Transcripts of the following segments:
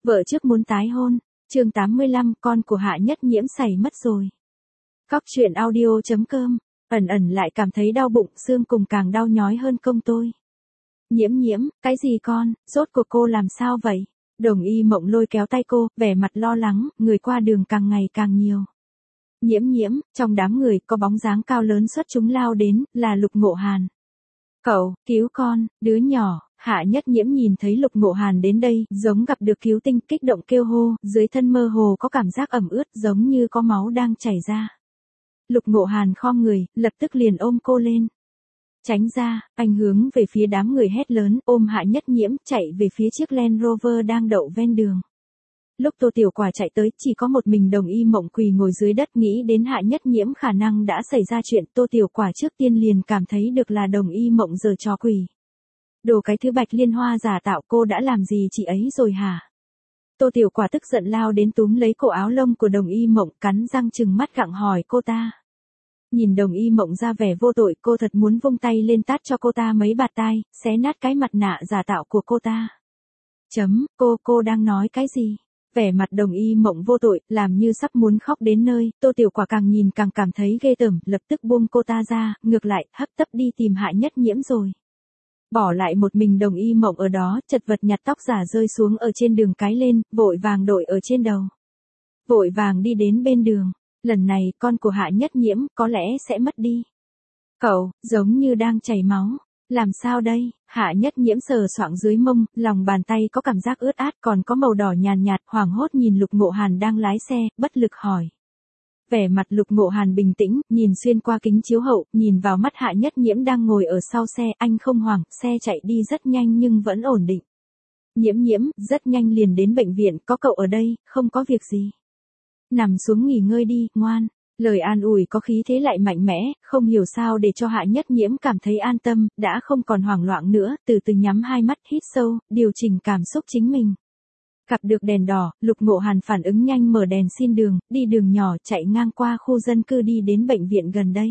Vợ trước muốn tái hôn. Chương 85, con của Hạ Nhất Nhiễm xảy mất rồi. Cóc truyện audio.com. Ẩn ẩn lại cảm thấy đau bụng, xương cùng càng đau nhói hơn công tôi. Nhiễm, cái gì con, rốt cuộc cô làm sao vậy? Đồng Y Mộng lôi kéo tay cô, vẻ mặt lo lắng, người qua đường càng ngày càng nhiều. Nhiễm, trong đám người có bóng dáng cao lớn xuất chúng lao đến, là Lục Ngộ Hàn. Cậu, cứu con, đứa nhỏ. Hạ Nhất Nhiễm nhìn thấy Lục Ngộ Hàn đến đây, giống gặp được cứu tinh, kích động kêu hô, dưới thân mơ hồ có cảm giác ẩm ướt giống như có máu đang chảy ra. Lục Ngộ Hàn khom người, lập tức liền ôm cô lên. Tránh ra, anh hướng về phía đám người hét lớn, ôm Hạ Nhất Nhiễm, chạy về phía chiếc Land Rover đang đậu ven đường. Lúc Tô Tiểu Quả chạy tới, chỉ có một mình Đồng Y Mộng quỳ ngồi dưới đất, nghĩ đến Hạ Nhất Nhiễm khả năng đã xảy ra chuyện, Tô Tiểu Quả trước tiên liền cảm thấy được là Đồng Y Mộng giở trò quỷ. Đồ cái thứ Bạch Liên Hoa giả tạo, cô đã làm gì chị ấy rồi hả? Tô Tiểu Quả tức giận lao đến túm lấy cổ áo lông của Đồng Y Mộng, cắn răng trừng mắt gặng hỏi cô ta. Nhìn Đồng Y Mộng ra vẻ vô tội, cô thật muốn vung tay lên tát cho cô ta mấy bạt tai, xé nát cái mặt nạ giả tạo của cô ta. Cô đang nói cái gì? Vẻ mặt Đồng Y Mộng vô tội, làm như sắp muốn khóc đến nơi, Tô Tiểu Quả càng nhìn càng cảm thấy ghê tởm, lập tức buông cô ta ra, ngược lại, hấp tấp đi tìm Hạ Nhất Nhiễm rồi. Bỏ lại một mình Đồng Y Mộng ở đó, chật vật nhặt tóc giả rơi xuống ở trên đường cái lên, vội vàng đội ở trên đầu. Vội vàng đi đến bên đường, lần này con của Hạ Nhất Nhiễm có lẽ sẽ mất đi. Cậu, giống như đang chảy máu, làm sao đây? Hạ Nhất Nhiễm sờ soạng dưới mông, lòng bàn tay có cảm giác ướt át còn có màu đỏ nhàn nhạt, hoảng hốt nhìn Lục Ngộ Hàn đang lái xe, bất lực hỏi. Vẻ mặt Lục Ngộ Hàn bình tĩnh, nhìn xuyên qua kính chiếu hậu, nhìn vào mắt Hạ Nhất Nhiễm đang ngồi ở sau xe, anh không hoảng, xe chạy đi rất nhanh nhưng vẫn ổn định. Nhiễm, rất nhanh liền đến bệnh viện, có cậu ở đây, không có việc gì. Nằm xuống nghỉ ngơi đi, ngoan. Lời an ủi có khí thế lại mạnh mẽ, không hiểu sao để cho Hạ Nhất Nhiễm cảm thấy an tâm, đã không còn hoảng loạn nữa, từ từ nhắm hai mắt hít sâu, điều chỉnh cảm xúc chính mình. Gặp được đèn đỏ, Lục Ngộ Hàn phản ứng nhanh mở đèn xin đường, đi đường nhỏ chạy ngang qua khu dân cư đi đến bệnh viện gần đây.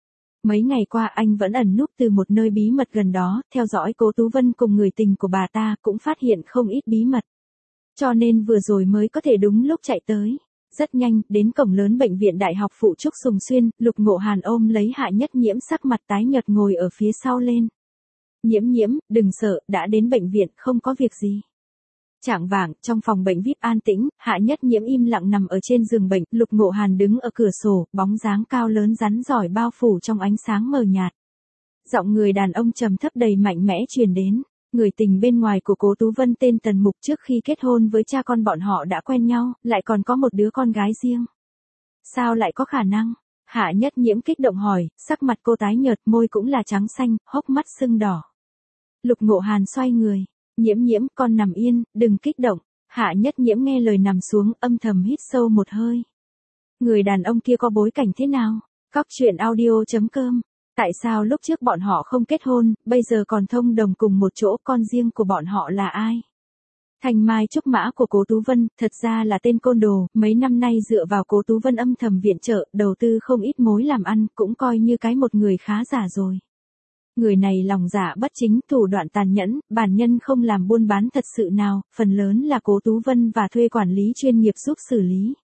Mấy ngày qua anh vẫn ẩn núp từ một nơi bí mật gần đó, theo dõi Cố Tú Vân cùng người tình của bà ta, cũng phát hiện không ít bí mật. Cho nên vừa rồi mới có thể đúng lúc chạy tới. Rất nhanh, đến cổng lớn bệnh viện Đại học Phụ Trúc Sùng Xuyên, Lục Ngộ Hàn ôm lấy Hạ Nhất Nhiễm sắc mặt tái nhợt ngồi ở phía sau lên. Nhiễm, đừng sợ, đã đến bệnh viện, không có việc gì. Chạng vạng, trong phòng bệnh VIP an tĩnh, Hạ Nhất Nhiễm im lặng nằm ở trên giường bệnh, Lục Ngộ Hàn đứng ở cửa sổ, bóng dáng cao lớn rắn rỏi bao phủ trong ánh sáng mờ nhạt. Giọng người đàn ông trầm thấp đầy mạnh mẽ truyền đến. Người tình bên ngoài của Cố Tú Vân tên Tần Mục trước khi kết hôn với cha con bọn họ đã quen nhau, lại còn có một đứa con gái riêng. Sao lại có khả năng? Hạ Nhất Nhiễm kích động hỏi, sắc mặt cô tái nhợt, môi cũng là trắng xanh, hốc mắt sưng đỏ. Lục Ngộ Hàn xoay người. Nhiễm, con nằm yên, đừng kích động. Hạ Nhất Nhiễm nghe lời nằm xuống, âm thầm hít sâu một hơi. Người đàn ông kia có bối cảnh thế nào? Cóc truyện audio.com. Tại sao lúc trước bọn họ không kết hôn, bây giờ còn thông đồng cùng một chỗ, con riêng của bọn họ là ai? Thanh mai trúc mã của Cố Tú Vân, thật ra là tên côn đồ, mấy năm nay dựa vào Cố Tú Vân âm thầm viện trợ, đầu tư không ít mối làm ăn, cũng coi như cái một người khá giả rồi. Người này lòng dạ bất chính, thủ đoạn tàn nhẫn, bản nhân không làm buôn bán thật sự nào, phần lớn là Cố Tú Vân và thuê quản lý chuyên nghiệp giúp xử lý.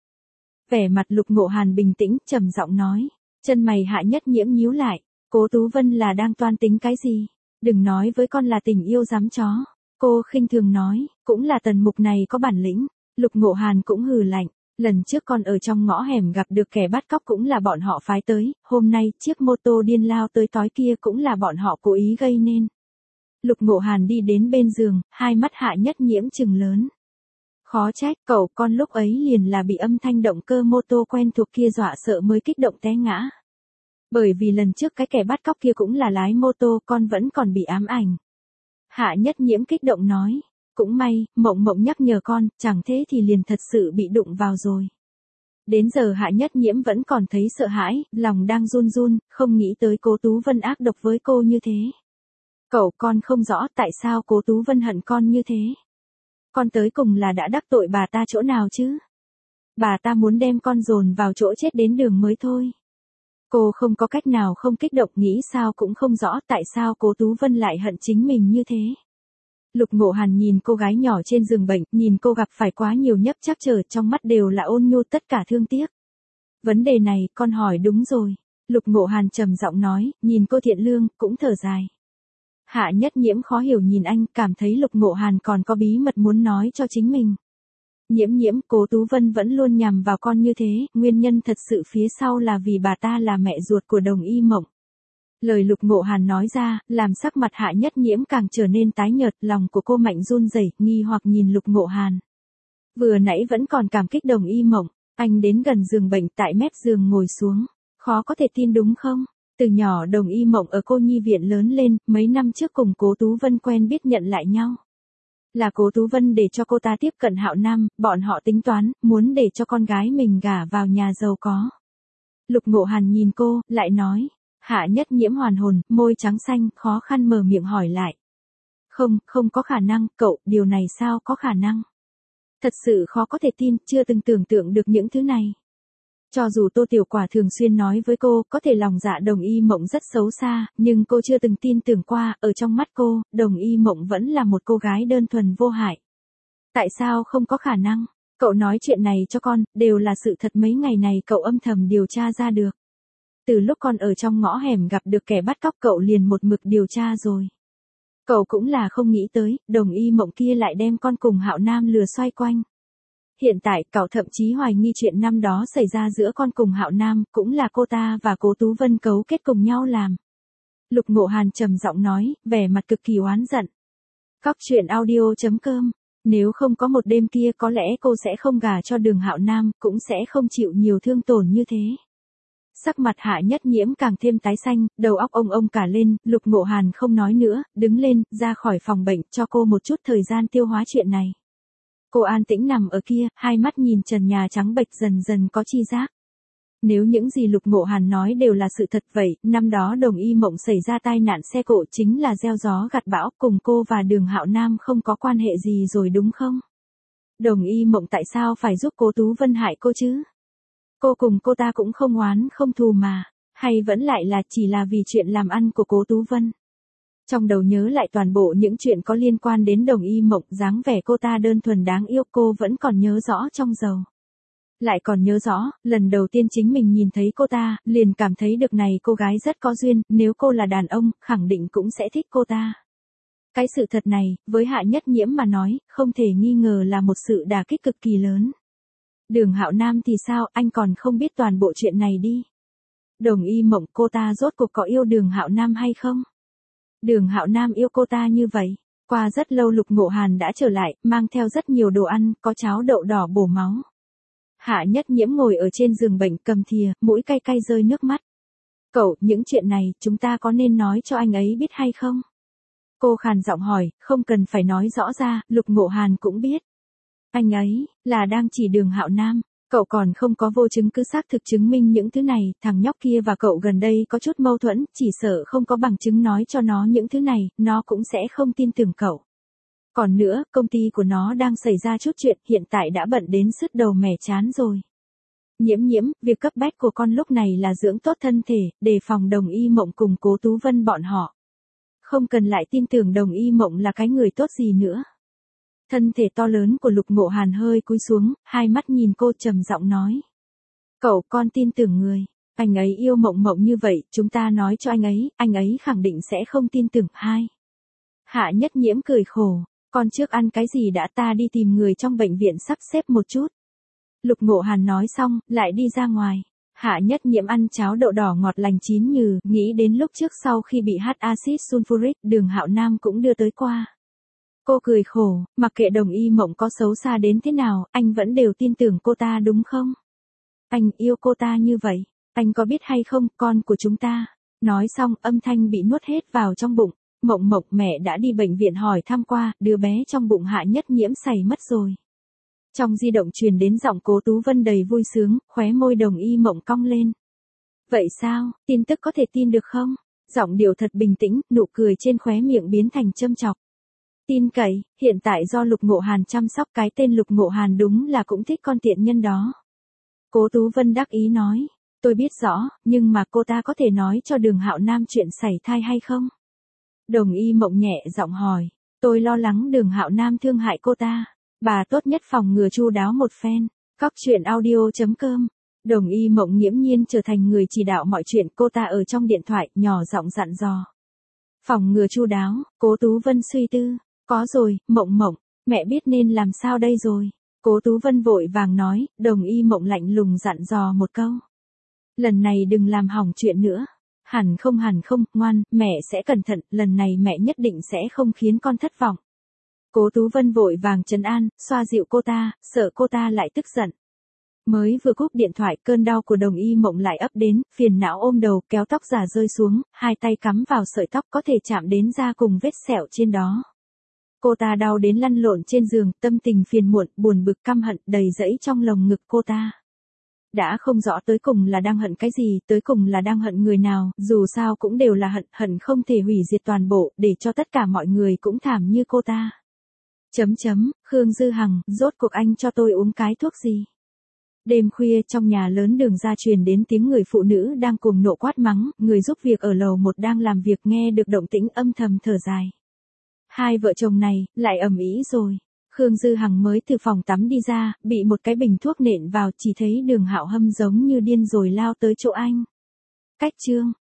Vẻ mặt Lục Ngộ Hàn bình tĩnh, trầm giọng nói, chân mày Hạ Nhất Nhiễm nhíu lại. Cố Tú Vân là đang toan tính cái gì? Đừng nói với con là tình yêu giám chó. Cô khinh thường nói, cũng là Tần Mục này có bản lĩnh. Lục Ngộ Hàn cũng hừ lạnh, lần trước con ở trong ngõ hẻm gặp được kẻ bắt cóc cũng là bọn họ phái tới, hôm nay chiếc mô tô điên lao tới tói kia cũng là bọn họ cố ý gây nên. Lục Ngộ Hàn đi đến bên giường, hai mắt Hạ Nhất Nhiễm trừng lớn. Khó trách, cậu con lúc ấy liền là bị âm thanh động cơ mô tô quen thuộc kia dọa sợ mới kích động té ngã. Bởi vì lần trước cái kẻ bắt cóc kia cũng là lái mô tô, con vẫn còn bị ám ảnh. Hạ Nhất Nhiễm kích động nói, cũng may, Mộng nhắc nhở con, chẳng thế thì liền thật sự bị đụng vào rồi. Đến giờ Hạ Nhất Nhiễm vẫn còn thấy sợ hãi, lòng đang run run, không nghĩ tới Cố Tú Vân ác độc với cô như thế. Cậu con không rõ tại sao Cố Tú Vân hận con như thế. Con tới cùng là đã đắc tội bà ta chỗ nào chứ? Bà ta muốn đem con dồn vào chỗ chết đến đường mới thôi. Cô không có cách nào không kích động, nghĩ sao cũng không rõ tại sao Cố Tú Vân lại hận chính mình như thế. Lục Ngộ Hàn nhìn cô gái nhỏ trên giường bệnh, nhìn cô gặp phải quá nhiều nhấp trắc trở, trong mắt đều là ôn nhu tất cả thương tiếc. Vấn đề này, con hỏi đúng rồi. Lục Ngộ Hàn trầm giọng nói, nhìn cô thiện lương, cũng thở dài. Hạ Nhất Nhiễm khó hiểu nhìn anh, cảm thấy Lục Ngộ Hàn còn có bí mật muốn nói cho chính mình. Nhiễm Nhiễm, Cố Tú Vân vẫn luôn nhằm vào con như thế, nguyên nhân thật sự phía sau là vì bà ta là mẹ ruột của Đồng Y Mộng. Lời Lục Ngộ Hàn nói ra, làm sắc mặt Hạ Nhất Nhiễm càng trở nên tái nhợt, lòng của cô mạnh run rẩy, nghi hoặc nhìn Lục Ngộ Hàn. Vừa nãy vẫn còn cảm kích Đồng Y Mộng, anh đến gần giường bệnh tại mép giường ngồi xuống. Khó có thể tin đúng không? Từ nhỏ Đồng Y Mộng ở cô nhi viện lớn lên, mấy năm trước cùng Cố Tú Vân quen biết nhận lại nhau. Là Cố Tú Vân để cho cô ta tiếp cận Hạo Nam, bọn họ tính toán, muốn để cho con gái mình gả vào nhà giàu có. Lục Ngộ Hàn nhìn cô, lại nói. Hạ Nhất Nhiễm hoàn hồn, môi trắng xanh, khó khăn mở miệng hỏi lại. Không có khả năng, cậu, điều này sao có khả năng? Thật sự khó có thể tin, chưa từng tưởng tượng được những thứ này. Cho dù Tô Tiểu Quả thường xuyên nói với cô, có thể lòng dạ Đồng Y Mộng rất xấu xa, nhưng cô chưa từng tin tưởng qua, ở trong mắt cô, Đồng Y Mộng vẫn là một cô gái đơn thuần vô hại. Tại sao không có khả năng? Cậu nói chuyện này cho con, đều là sự thật mấy ngày này cậu âm thầm điều tra ra được. Từ lúc con ở trong ngõ hẻm gặp được kẻ bắt cóc cậu liền một mực điều tra rồi. Cậu cũng là không nghĩ tới, Đồng Y Mộng kia lại đem con cùng Hạo Nam lừa xoay quanh. Hiện tại, cậu thậm chí hoài nghi chuyện năm đó xảy ra giữa con cùng Hạo Nam, cũng là cô ta và Cố Tú Vân cấu kết cùng nhau làm. Lục Ngộ Hàn trầm giọng nói, vẻ mặt cực kỳ oán giận. Cóc truyện audio.com. Nếu không có một đêm kia có lẽ cô sẽ không gả cho Đường Hạo Nam, cũng sẽ không chịu nhiều thương tổn như thế. Sắc mặt Hạ Nhất Nhiễm càng thêm tái xanh, đầu óc ông cả lên, Lục Ngộ Hàn không nói nữa, đứng lên, ra khỏi phòng bệnh, cho cô một chút thời gian tiêu hóa chuyện này. Cô an tĩnh nằm ở kia, hai mắt nhìn trần nhà trắng bệch dần dần có chi giác. Nếu những gì Lục Ngộ Hàn nói đều là sự thật vậy, năm đó Đồng Y Mộng xảy ra tai nạn xe cộ chính là gieo gió gặt bão, cùng cô và Đường Hạo Nam không có quan hệ gì rồi đúng không? Đồng Y Mộng tại sao phải giúp Cố Tú Vân hại cô chứ? Cô cùng cô ta cũng không oán không thù mà, hay vẫn lại là chỉ là vì chuyện làm ăn của Cố Tú Vân? Trong đầu nhớ lại toàn bộ những chuyện có liên quan đến Đồng Y Mộng, dáng vẻ cô ta đơn thuần đáng yêu cô vẫn còn nhớ rõ trong đầu. Lại còn nhớ rõ, lần đầu tiên chính mình nhìn thấy cô ta, liền cảm thấy được này cô gái rất có duyên, nếu cô là đàn ông, khẳng định cũng sẽ thích cô ta. Cái sự thật này, với Hạ Nhất Nhiễm mà nói, không thể nghi ngờ là một sự đả kích cực kỳ lớn. Đường Hạo Nam thì sao, anh còn không biết toàn bộ chuyện này đi. Đồng Y Mộng, cô ta rốt cuộc có yêu Đường Hạo Nam hay không? Đường Hạo Nam yêu cô ta như vậy. Qua rất lâu Lục Ngộ Hàn đã trở lại, mang theo rất nhiều đồ ăn, có cháo đậu đỏ bổ máu. Hạ Nhất Nhiễm ngồi ở trên giường bệnh cầm thìa, mũi cay cay rơi nước mắt. Cậu, những chuyện này, chúng ta có nên nói cho anh ấy biết hay không? Cô khàn giọng hỏi, không cần phải nói rõ ra, Lục Ngộ Hàn cũng biết. Anh ấy, là đang chỉ Đường Hạo Nam. Cậu còn không có vô chứng cứ xác thực chứng minh những thứ này, thằng nhóc kia và cậu gần đây có chút mâu thuẫn, chỉ sợ không có bằng chứng nói cho nó những thứ này, nó cũng sẽ không tin tưởng cậu. Còn nữa, công ty của nó đang xảy ra chút chuyện, hiện tại đã bận đến sứt đầu mẻ chán rồi. Nhiễm Nhiễm, việc cấp bách của con lúc này là dưỡng tốt thân thể, đề phòng Đồng Y Mộng cùng Cố Tú Vân bọn họ. Không cần lại tin tưởng Đồng Y Mộng là cái người tốt gì nữa. Thân thể to lớn của Lục Ngộ Hàn hơi cúi xuống, hai mắt nhìn cô trầm giọng nói. Cậu, con tin tưởng người. Anh ấy yêu Mộng Mộng như vậy, chúng ta nói cho anh ấy khẳng định sẽ không tin tưởng. Hai. Hạ Nhất Nhiễm cười khổ. Con trước ăn cái gì đã, ta đi tìm người trong bệnh viện sắp xếp một chút. Lục Ngộ Hàn nói xong, lại đi ra ngoài. Hạ Nhất Nhiễm ăn cháo đậu đỏ ngọt lành chín nhừ, nghĩ đến lúc trước sau khi bị hắt axit sulfuric, Đường Hạo Nam cũng đưa tới qua. Cô cười khổ, mặc kệ Đồng Y Mộng có xấu xa đến thế nào, anh vẫn đều tin tưởng cô ta đúng không? Anh yêu cô ta như vậy, anh có biết hay không, con của chúng ta. Nói xong, âm thanh bị nuốt hết vào trong bụng. Mộng Mộng, mẹ đã đi bệnh viện hỏi thăm qua, đứa bé trong bụng Hạ Nhất Nhiễm xảy mất rồi. Trong di động truyền đến giọng Cố Tú Vân đầy vui sướng, khóe môi Đồng Y Mộng cong lên. Vậy sao, tin tức có thể tin được không? Giọng điệu thật bình tĩnh, nụ cười trên khóe miệng biến thành châm chọc. Tin cậy, hiện tại do Lục Ngộ Hàn chăm sóc, cái tên Lục Ngộ Hàn đúng là cũng thích con tiện nhân đó. Cố Tú Vân đắc ý nói, tôi biết rõ, nhưng mà cô ta có thể nói cho Đường Hạo Nam chuyện sảy thai hay không? Đồng Y Mộng nhẹ giọng hỏi, Tôi lo lắng Đường Hạo Nam thương hại cô ta. Bà tốt nhất phòng ngừa chu đáo một phen. Cóc truyện audio.com. Đồng Y Mộng nghiễm nhiên trở thành người chỉ đạo mọi chuyện, cô ta ở trong điện thoại nhỏ giọng dặn dò. Phòng ngừa chu đáo, Cố Tú Vân suy tư. Có rồi, Mộng, mẹ biết nên làm sao đây rồi. Cố Tú Vân vội vàng nói, Đồng Y Mộng lạnh lùng dặn dò một câu. Lần này đừng làm hỏng chuyện nữa. Hẳn không, ngoan, mẹ sẽ cẩn thận, lần này mẹ nhất định sẽ không khiến con thất vọng. Cố Tú Vân vội vàng trấn an, xoa dịu cô ta, sợ cô ta lại tức giận. Mới vừa cúp điện thoại, cơn đau của Đồng Y Mộng lại ấp đến, phiền não ôm đầu, kéo tóc giả rơi xuống, hai tay cắm vào sợi tóc có thể chạm đến da cùng vết sẹo trên đó. Cô ta đau đến lăn lộn trên giường, tâm tình phiền muộn, buồn bực căm hận đầy dẫy trong lồng ngực cô ta. Đã không rõ tới cùng là đang hận cái gì, tới cùng là đang hận người nào, dù sao cũng đều là hận không thể hủy diệt toàn bộ, để cho tất cả mọi người cũng thảm như cô ta. Khương Dư Hằng, rốt cuộc anh cho tôi uống cái thuốc gì? Đêm khuya trong nhà lớn Đường ra truyền đến tiếng người phụ nữ đang cùng nộ quát mắng, người giúp việc ở lầu 1 đang làm việc nghe được động tĩnh âm thầm thở dài. Hai vợ chồng này, lại ầm ĩ rồi. Khương Dư Hằng mới từ phòng tắm đi ra, bị một cái bình thuốc nện vào, chỉ thấy Đường Hạo Hâm giống như điên rồi lao tới chỗ anh. Cách chương